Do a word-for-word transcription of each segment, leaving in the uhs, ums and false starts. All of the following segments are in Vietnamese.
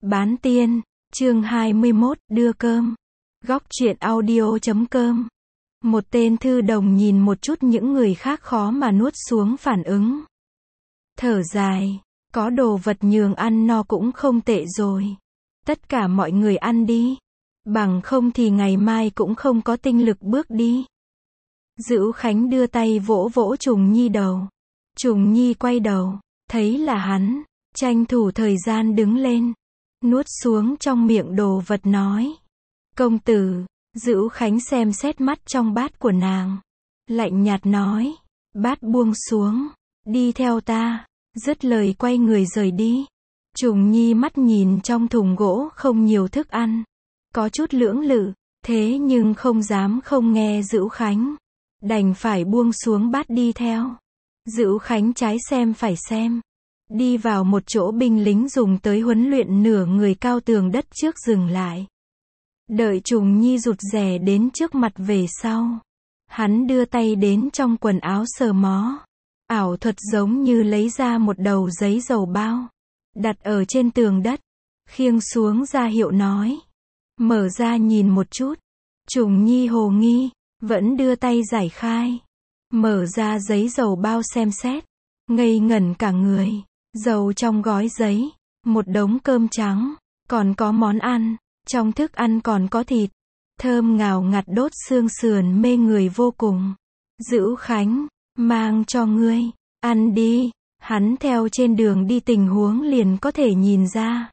Bán tiên, chương hai mươi mốt, đưa cơm. Góc truyện audio chấm com. Một tên thư đồng nhìn một chút những người khác khó mà nuốt xuống phản ứng. Thở dài, có đồ vật nhường ăn no cũng không tệ rồi. Tất cả mọi người ăn đi. Bằng không thì ngày mai cũng không có tinh lực bước đi. Dữu Khánh đưa tay vỗ vỗ Trùng Nhi đầu. Trùng Nhi quay đầu, thấy là hắn, tranh thủ thời gian đứng lên. Nuốt xuống trong miệng đồ vật nói. Công tử, Dữu Khánh xem xét mắt trong bát của nàng. Lạnh nhạt nói, bát buông xuống, đi theo ta, dứt lời quay người rời đi. Trùng Nhi mắt nhìn trong thùng gỗ không nhiều thức ăn. Có chút lưỡng lự, thế nhưng không dám không nghe Dữu Khánh. Đành phải buông xuống bát đi theo. Dữu Khánh trái xem phải xem. Đi vào một chỗ binh lính dùng tới huấn luyện nửa người cao tường đất trước dừng lại. Đợi Trùng Nhi rụt rè đến trước mặt về sau. Hắn đưa tay đến trong quần áo sờ mó. Ảo thuật giống như lấy ra một đầu giấy dầu bao. Đặt ở trên tường đất. Khiêng xuống ra hiệu nói. Mở ra nhìn một chút. Trùng Nhi hồ nghi. Vẫn đưa tay giải khai. Mở ra giấy dầu bao xem xét. Ngây ngẩn cả người. Dầu trong gói giấy. Một đống cơm trắng. Còn có món ăn. Trong thức ăn còn có thịt. Thơm ngào ngạt đốt xương sườn mê người vô cùng. Dữu Khánh, mang cho ngươi. Ăn đi. Hắn theo trên đường đi tình huống liền có thể nhìn ra.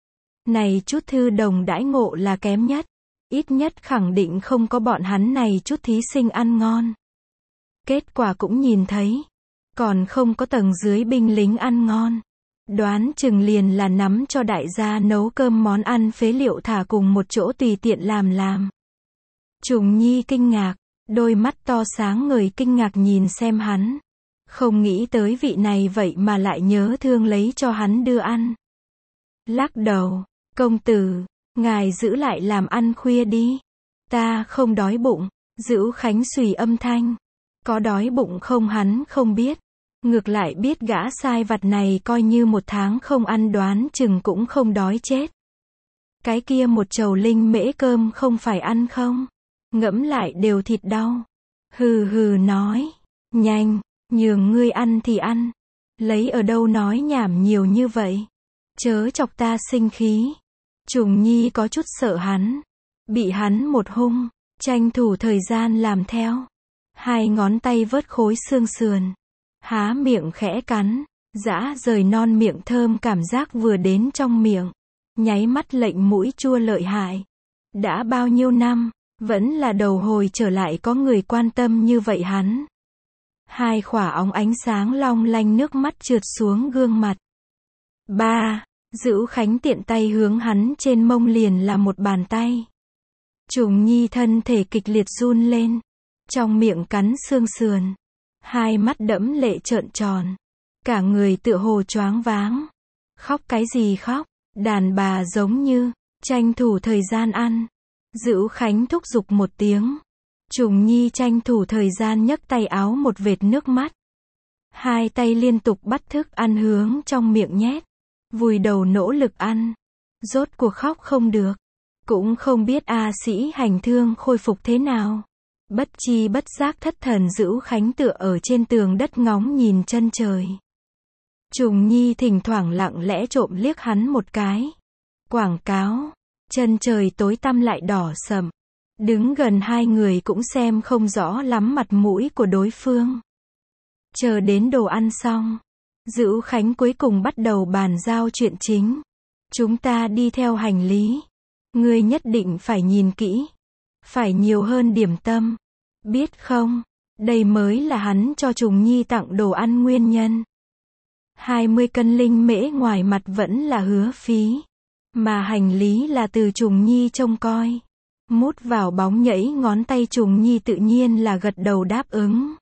Này chút thư đồng đãi ngộ là kém nhất. Ít nhất khẳng định không có bọn hắn này chút thí sinh ăn ngon. Kết quả cũng nhìn thấy. Còn không có tầng dưới binh lính ăn ngon. Đoán chừng liền là nắm cho đại gia nấu cơm món ăn phế liệu thả cùng một chỗ tùy tiện làm làm. Trùng Nhi kinh ngạc. Đôi mắt to sáng ngời kinh ngạc nhìn xem hắn. Không nghĩ tới vị này vậy mà lại nhớ thương lấy cho hắn đưa ăn. Lắc đầu. Công tử. Ngài giữ lại làm ăn khuya đi. Ta không đói bụng. Dữu Khánh xùy âm thanh. Có đói bụng không hắn không biết. Ngược lại biết gã sai vặt này coi như một tháng không ăn đoán chừng cũng không đói chết. Cái kia một chầu linh mễ cơm không phải ăn không? Ngẫm lại đều thịt đau. Hừ hừ nói. Nhanh, nhường ngươi ăn thì ăn. Lấy ở đâu nói nhảm nhiều như vậy. Chớ chọc ta sinh khí. Trùng Nhi có chút sợ hắn. Bị hắn một hung. Tranh thủ thời gian làm theo. Hai ngón tay vớt khối xương sườn. Há miệng khẽ cắn. Dã rời non miệng thơm cảm giác vừa đến trong miệng. Nháy mắt lệnh mũi chua lợi hại. Đã bao nhiêu năm. Vẫn là đầu hồi trở lại có người quan tâm như vậy hắn. Hai khỏa óng ánh sáng long lanh nước mắt trượt xuống gương mặt. Ba. Dữu Khánh tiện tay hướng hắn trên mông liền là một bàn tay. Trùng Nhi thân thể kịch liệt run lên. Trong miệng cắn xương sườn. Hai mắt đẫm lệ trợn tròn. Cả người tựa hồ choáng váng. Khóc cái gì khóc. Đàn bà giống như. Tranh thủ thời gian ăn. Dữu Khánh thúc giục một tiếng. Trùng Nhi tranh thủ thời gian nhấc tay áo một vệt nước mắt. Hai tay liên tục bắt thức ăn hướng trong miệng nhét. Vùi đầu nỗ lực ăn. Rốt cuộc khóc không được. Cũng không biết A Sĩ hành thương khôi phục thế nào. Bất chi bất giác thất thần Dữu Khánh tựa ở trên tường đất ngóng nhìn chân trời. Trùng Nhi thỉnh thoảng lặng lẽ trộm liếc hắn một cái. Quảng cáo. Chân trời tối tăm lại đỏ sậm. Đứng gần hai người cũng xem không rõ lắm mặt mũi của đối phương. Chờ đến đồ ăn xong. Dữu Khánh cuối cùng bắt đầu bàn giao chuyện chính. Chúng ta đi theo hành lý. Ngươi nhất định phải nhìn kỹ. Phải nhiều hơn điểm tâm. Biết không? Đây mới là hắn cho Trùng Nhi tặng đồ ăn nguyên nhân. hai mươi cân linh mễ ngoài mặt vẫn là hứa phí. Mà hành lý là từ Trùng Nhi trông coi. Mút vào bóng nhảy ngón tay Trùng Nhi tự nhiên là gật đầu đáp ứng.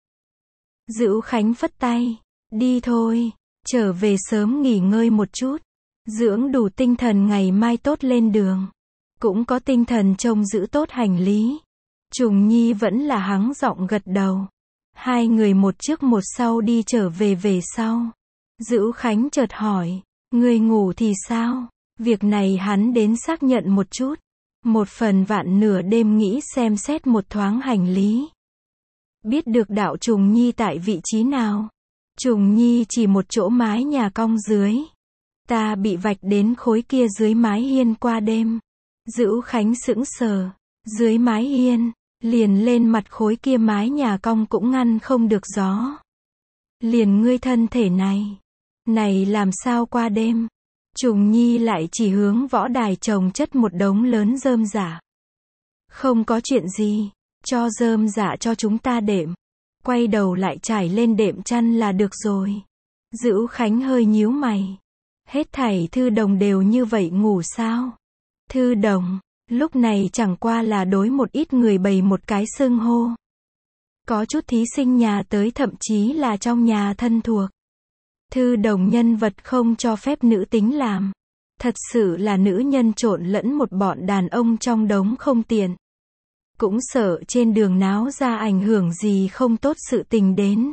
Dữu Khánh phất tay. Đi thôi. Trở về sớm nghỉ ngơi một chút. Dưỡng đủ tinh thần ngày mai tốt lên đường. Cũng có tinh thần trông giữ tốt hành lý. Trùng Nhi vẫn là hắng giọng gật đầu. Hai người một trước một sau đi trở về về sau. Dữu Khánh chợt hỏi. Người ngủ thì sao? Việc này hắn đến xác nhận một chút. Một phần vạn nửa đêm nghĩ xem xét một thoáng hành lý. Biết được đạo Trùng Nhi tại vị trí nào. Trùng Nhi chỉ một chỗ mái nhà cong dưới. Ta bị vạch đến khối kia dưới mái hiên qua đêm. Dữu Khánh sững sờ. Dưới mái hiên, liền lên mặt khối kia mái nhà cong cũng ngăn không được gió. Liền ngươi thân thể này. Này làm sao qua đêm? Trùng Nhi lại chỉ hướng võ đài chồng chất một đống lớn rơm rả. Không có chuyện gì, cho rơm rả cho chúng ta đệm. Quay đầu lại trải lên đệm chăn là được rồi. Dữu Khánh hơi nhíu mày. Hết thảy thư đồng đều như vậy ngủ sao? Thư đồng, lúc này chẳng qua là đối một ít người bày một cái xưng hô. Có chút thí sinh nhà tới thậm chí là trong nhà thân thuộc. Thư đồng nhân vật không cho phép nữ tính làm. Thật sự là nữ nhân trộn lẫn một bọn đàn ông trong đống không tiện. Cũng sợ trên đường náo ra ảnh hưởng gì không tốt sự tình đến.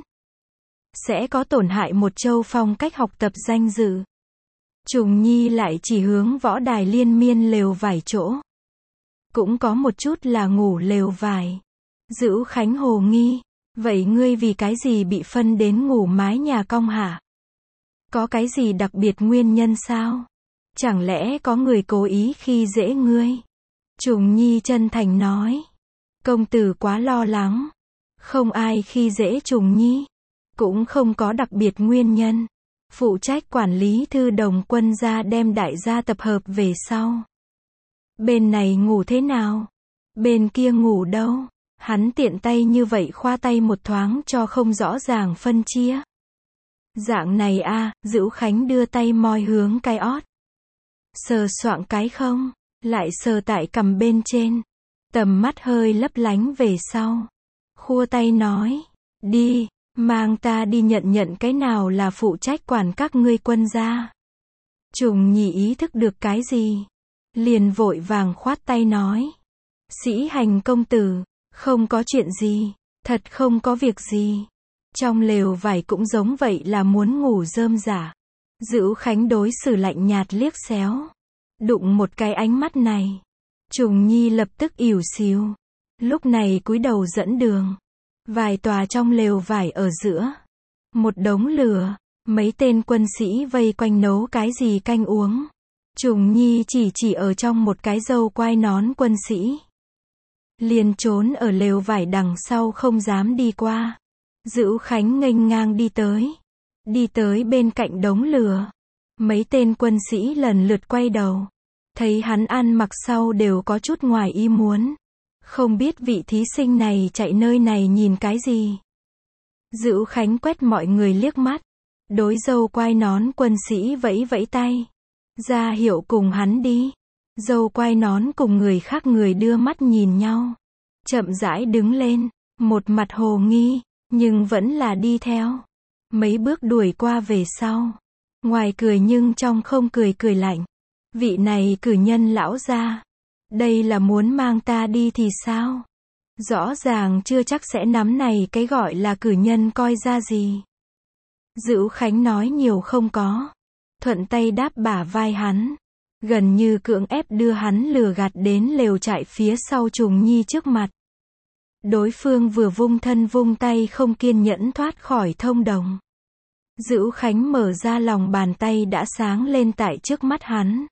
Sẽ có tổn hại một châu phong cách học tập danh dự. Trùng Nhi lại chỉ hướng võ đài liên miên lều vải chỗ. Cũng có một chút là ngủ lều vải. Dữu Khánh hồ nghi. Vậy ngươi vì cái gì bị phân đến ngủ mái nhà cong hả? Có cái gì đặc biệt nguyên nhân sao? Chẳng lẽ có người cố ý khi dễ ngươi? Trùng Nhi chân thành nói. Công tử quá lo lắng. Không ai khi dễ Trùng Nhi. Cũng không có đặc biệt nguyên nhân. Phụ trách quản lý thư đồng quân gia đem đại gia tập hợp về sau. Bên này ngủ thế nào? Bên kia ngủ đâu? Hắn tiện tay như vậy khoa tay một thoáng cho không rõ ràng phân chia. Dạng này a, à, Dữu Khánh đưa tay moi hướng cái ót. Sờ soạng cái không, lại sờ tại cằm bên trên. Tầm mắt hơi lấp lánh về sau. Khua tay nói, đi, mang ta đi nhận nhận cái nào là phụ trách quản các ngươi quân gia. Trùng Nhi ý thức được cái gì? Liền vội vàng khoát tay nói. Sĩ hành công tử, không có chuyện gì, thật không có việc gì. Trong lều vải cũng giống vậy là muốn ngủ rơm rả. Dữu Khánh đối xử lạnh nhạt liếc xéo. Đụng một cái ánh mắt này. Trùng Nhi lập tức ỉu xìu. Lúc này cúi đầu dẫn đường. Vài tòa trong lều vải ở giữa. Một đống lửa. Mấy tên quân sĩ vây quanh nấu cái gì canh uống. Trùng Nhi chỉ chỉ ở trong một cái dâu quai nón quân sĩ. Liền trốn ở lều vải đằng sau không dám đi qua. Dữu Khánh nghênh ngang đi tới. Đi tới bên cạnh đống lửa. Mấy tên quân sĩ lần lượt quay đầu. Thấy hắn ăn mặc sau đều có chút ngoài ý muốn. Không biết vị thí sinh này chạy nơi này nhìn cái gì. Dữu Khánh quét mọi người liếc mắt. Đối dâu quai nón quân sĩ vẫy vẫy tay. Ra hiệu cùng hắn đi. Dâu quai nón cùng người khác người đưa mắt nhìn nhau. Chậm rãi đứng lên. Một mặt hồ nghi. Nhưng vẫn là đi theo. Mấy bước đuổi qua về sau. Ngoài cười nhưng trong không cười cười lạnh. Vị này cử nhân lão gia. Đây là muốn mang ta đi thì sao? Rõ ràng chưa chắc sẽ nắm này cái gọi là cử nhân coi ra gì. Dữu Khánh nói nhiều không có. Thuận tay đáp bả vai hắn. Gần như cưỡng ép đưa hắn lừa gạt đến lều trại phía sau Trùng Nhi trước mặt. Đối phương vừa vung thân vung tay không kiên nhẫn thoát khỏi thông đồng. Dữu Khánh mở ra lòng bàn tay đã sáng lên tại trước mắt hắn.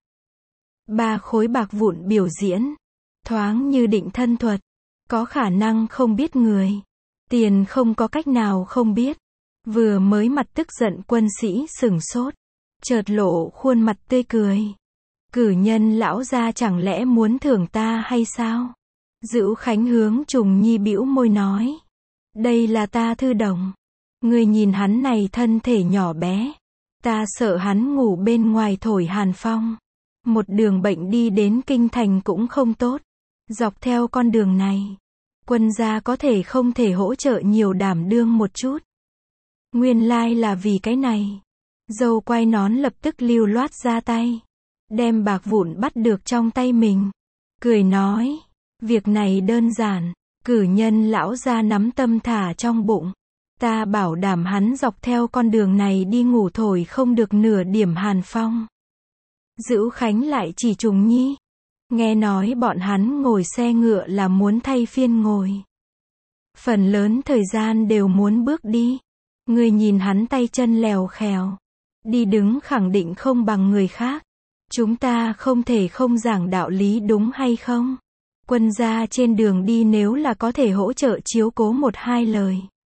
Ba khối bạc vụn biểu diễn. Thoáng như định thân thuật. Có khả năng không biết người. Tiền không có cách nào không biết. Vừa mới mặt tức giận quân sĩ sửng sốt. Chợt lộ khuôn mặt tươi cười. Cử nhân lão gia chẳng lẽ muốn thưởng ta hay sao? Dữu Khánh hướng Trùng Nhi bĩu môi nói. Đây là ta thư đồng. Ngươi nhìn hắn này thân thể nhỏ bé. Ta sợ hắn ngủ bên ngoài thổi hàn phong. Một đường bệnh đi đến kinh thành cũng không tốt. Dọc theo con đường này. Quân gia có thể không thể hỗ trợ nhiều đảm đương một chút. Nguyên lai là vì cái này. Dâu quai nón lập tức lưu loát ra tay. Đem bạc vụn bắt được trong tay mình. Cười nói. Việc này đơn giản. Cử nhân lão gia nắm tâm thả trong bụng. Ta bảo đảm hắn dọc theo con đường này đi ngủ thổi không được nửa điểm hàn phong. Dữu Khánh lại chỉ Trùng Nhi. Nghe nói bọn hắn ngồi xe ngựa là muốn thay phiên ngồi. Phần lớn thời gian đều muốn bước đi. Người nhìn hắn tay chân lèo khèo. Đi đứng khẳng định không bằng người khác. Chúng ta không thể không giảng đạo lý đúng hay không? Quân gia trên đường đi nếu là có thể hỗ trợ chiếu cố một hai lời.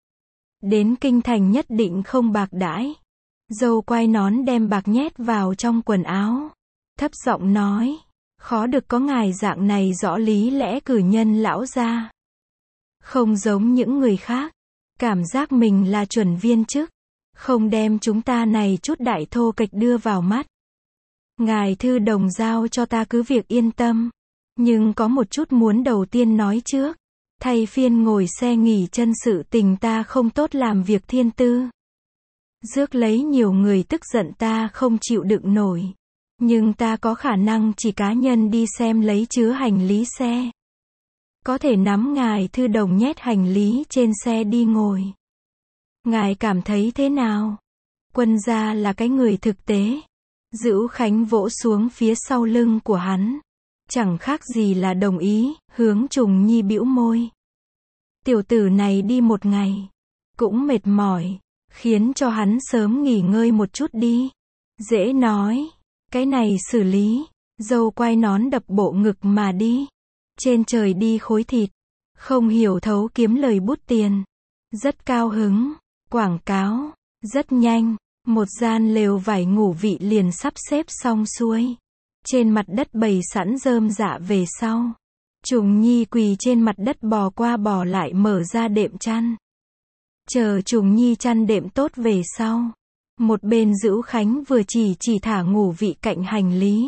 Đến kinh thành nhất định không bạc đãi. Dâu quai nón đem bạc nhét vào trong quần áo. Thấp giọng nói. Khó được có ngài dạng này rõ lý lẽ cử nhân lão gia. Không giống những người khác. Cảm giác mình là chuẩn viên chức. Không đem chúng ta này chút đại thô kệch đưa vào mắt. Ngài thư đồng giao cho ta cứ việc yên tâm. Nhưng có một chút muốn đầu tiên nói trước. Thay phiên ngồi xe nghỉ chân sự tình ta không tốt làm việc thiên tư. Rước lấy nhiều người tức giận ta không chịu đựng nổi. Nhưng ta có khả năng chỉ cá nhân đi xem lấy chứa hành lý xe. Có thể nắm ngài thư đồng nhét hành lý trên xe đi ngồi. Ngài cảm thấy thế nào? Quân gia là cái người thực tế. Dữu Khánh vỗ xuống phía sau lưng của hắn. Chẳng khác gì là đồng ý, hướng Trùng Nhi bĩu môi. Tiểu tử này đi một ngày. Cũng mệt mỏi. Khiến cho hắn sớm nghỉ ngơi một chút đi. Dễ nói. Cái này xử lý. Dâu quai nón đập bộ ngực mà đi. Trên trời đi khối thịt. Không hiểu thấu kiếm lời bút tiền. Rất cao hứng. Quảng cáo. Rất nhanh. Một gian lều vải ngủ vị liền sắp xếp xong xuôi. Trên mặt đất bày sẵn rơm dạ về sau. Trùng Nhi quỳ trên mặt đất bò qua bò lại mở ra đệm chăn. Chờ Trùng Nhi chăn đệm tốt về sau. Một bên Dữu Khánh vừa chỉ chỉ thả ngủ vị cạnh hành lý.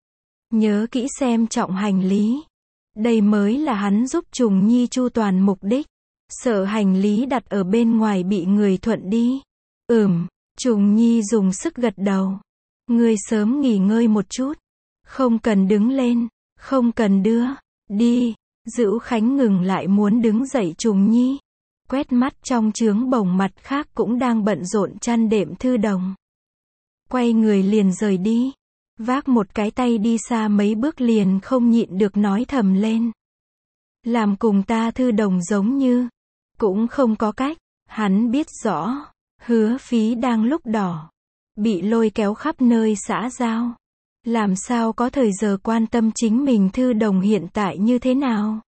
Nhớ kỹ xem trọng hành lý. Đây mới là hắn giúp Trùng Nhi chu toàn mục đích. Sợ hành lý đặt ở bên ngoài bị người thuận đi. Ừm, Trùng Nhi dùng sức gật đầu. Ngươi sớm nghỉ ngơi một chút. Không cần đứng lên, không cần đưa, đi. Dữu Khánh ngừng lại muốn đứng dậy Trùng Nhi. Quét mắt trong trướng bồng mặt khác cũng đang bận rộn chăn đệm thư đồng. Quay người liền rời đi. Vác một cái tay đi xa mấy bước liền không nhịn được nói thầm lên. Làm cùng ta thư đồng giống như. Cũng không có cách. Hắn biết rõ. Hứa Phí đang lúc đỏ. Bị lôi kéo khắp nơi xã giao. Làm sao có thời giờ quan tâm chính mình thư đồng hiện tại như thế nào.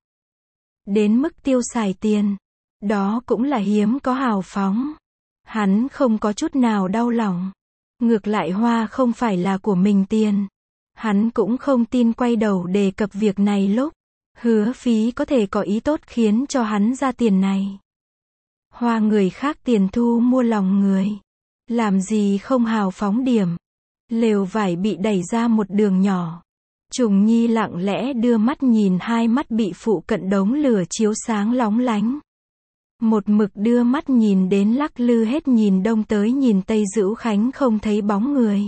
Đến mức tiêu xài tiền. Đó cũng là hiếm có hào phóng. Hắn không có chút nào đau lòng. Ngược lại hoa không phải là của mình tiền. Hắn cũng không tin quay đầu đề cập việc này lúc. Hứa Phí có thể có ý tốt khiến cho hắn ra tiền này. Hoa người khác tiền thu mua lòng người. Làm gì không hào phóng điểm. Lều vải bị đẩy ra một đường nhỏ. Trùng Nhi lặng lẽ đưa mắt nhìn hai mắt bị phụ cận đống lửa chiếu sáng lóng lánh. Một mực đưa mắt nhìn đến lắc lư hết nhìn đông tới nhìn tây Dữu Khánh không thấy bóng người.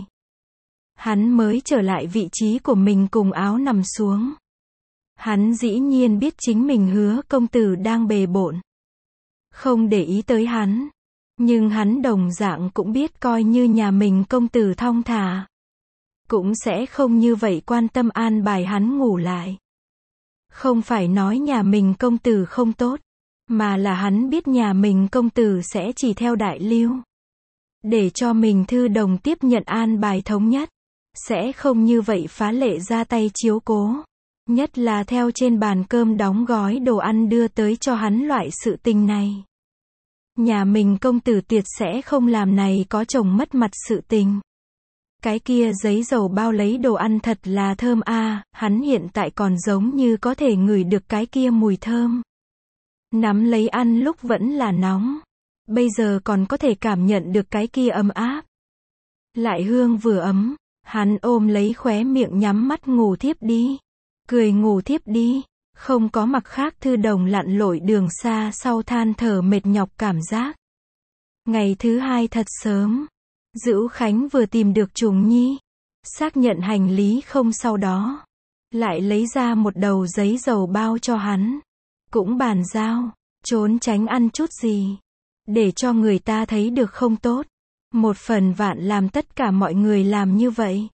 Hắn mới trở lại vị trí của mình cùng áo nằm xuống. Hắn dĩ nhiên biết chính mình Hứa công tử đang bề bộn. Không để ý tới hắn. Nhưng hắn đồng dạng cũng biết coi như nhà mình công tử thong thả. Cũng sẽ không như vậy quan tâm an bài hắn ngủ lại. Không phải nói nhà mình công tử không tốt. Mà là hắn biết nhà mình công tử sẽ chỉ theo đại lưu. Để cho mình thư đồng tiếp nhận an bài thống nhất. Sẽ không như vậy phá lệ ra tay chiếu cố. Nhất là theo trên bàn cơm đóng gói đồ ăn đưa tới cho hắn loại sự tình này. Nhà mình công tử tuyệt sẽ không làm này có chồng mất mặt sự tình. Cái kia giấy dầu bao lấy đồ ăn thật là thơm a, à, hắn hiện tại còn giống như có thể ngửi được cái kia mùi thơm. Nắm lấy ăn lúc vẫn là nóng. Bây giờ còn có thể cảm nhận được cái kia ấm áp. Lại hương vừa ấm, hắn ôm lấy khóe miệng nhắm mắt ngủ thiếp đi. Cười ngủ thiếp đi. Không có mặc khác thư đồng lặn lội đường xa sau than thở mệt nhọc cảm giác. Ngày thứ hai thật sớm. Dữu Khánh vừa tìm được Trùng Nhi. Xác nhận hành lý không sau đó. Lại lấy ra một đầu giấy dầu bao cho hắn. Cũng bàn giao. Trốn tránh ăn chút gì. Để cho người ta thấy được không tốt. Một phần vạn làm tất cả mọi người làm như vậy.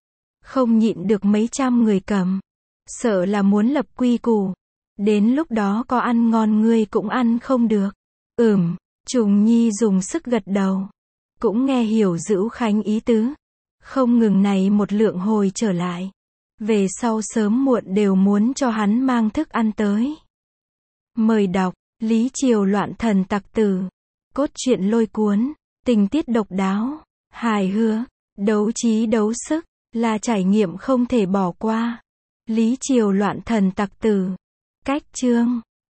không nhịn được mấy trăm người cầm. Sợ là muốn lập quy củ. Đến lúc đó có ăn ngon ngươi cũng ăn không được. Ừm, Trùng Nhi dùng sức gật đầu. Cũng nghe hiểu Dữu Khánh ý tứ. Không ngừng này một lượng hồi trở lại. Về sau sớm muộn đều muốn cho hắn mang thức ăn tới. Mời đọc, Lý Triều loạn thần tặc tử. Cốt truyện lôi cuốn, tình tiết độc đáo, hài hước, đấu trí đấu sức, là trải nghiệm không thể bỏ qua. Lý Triều loạn thần tặc tử. Cách chương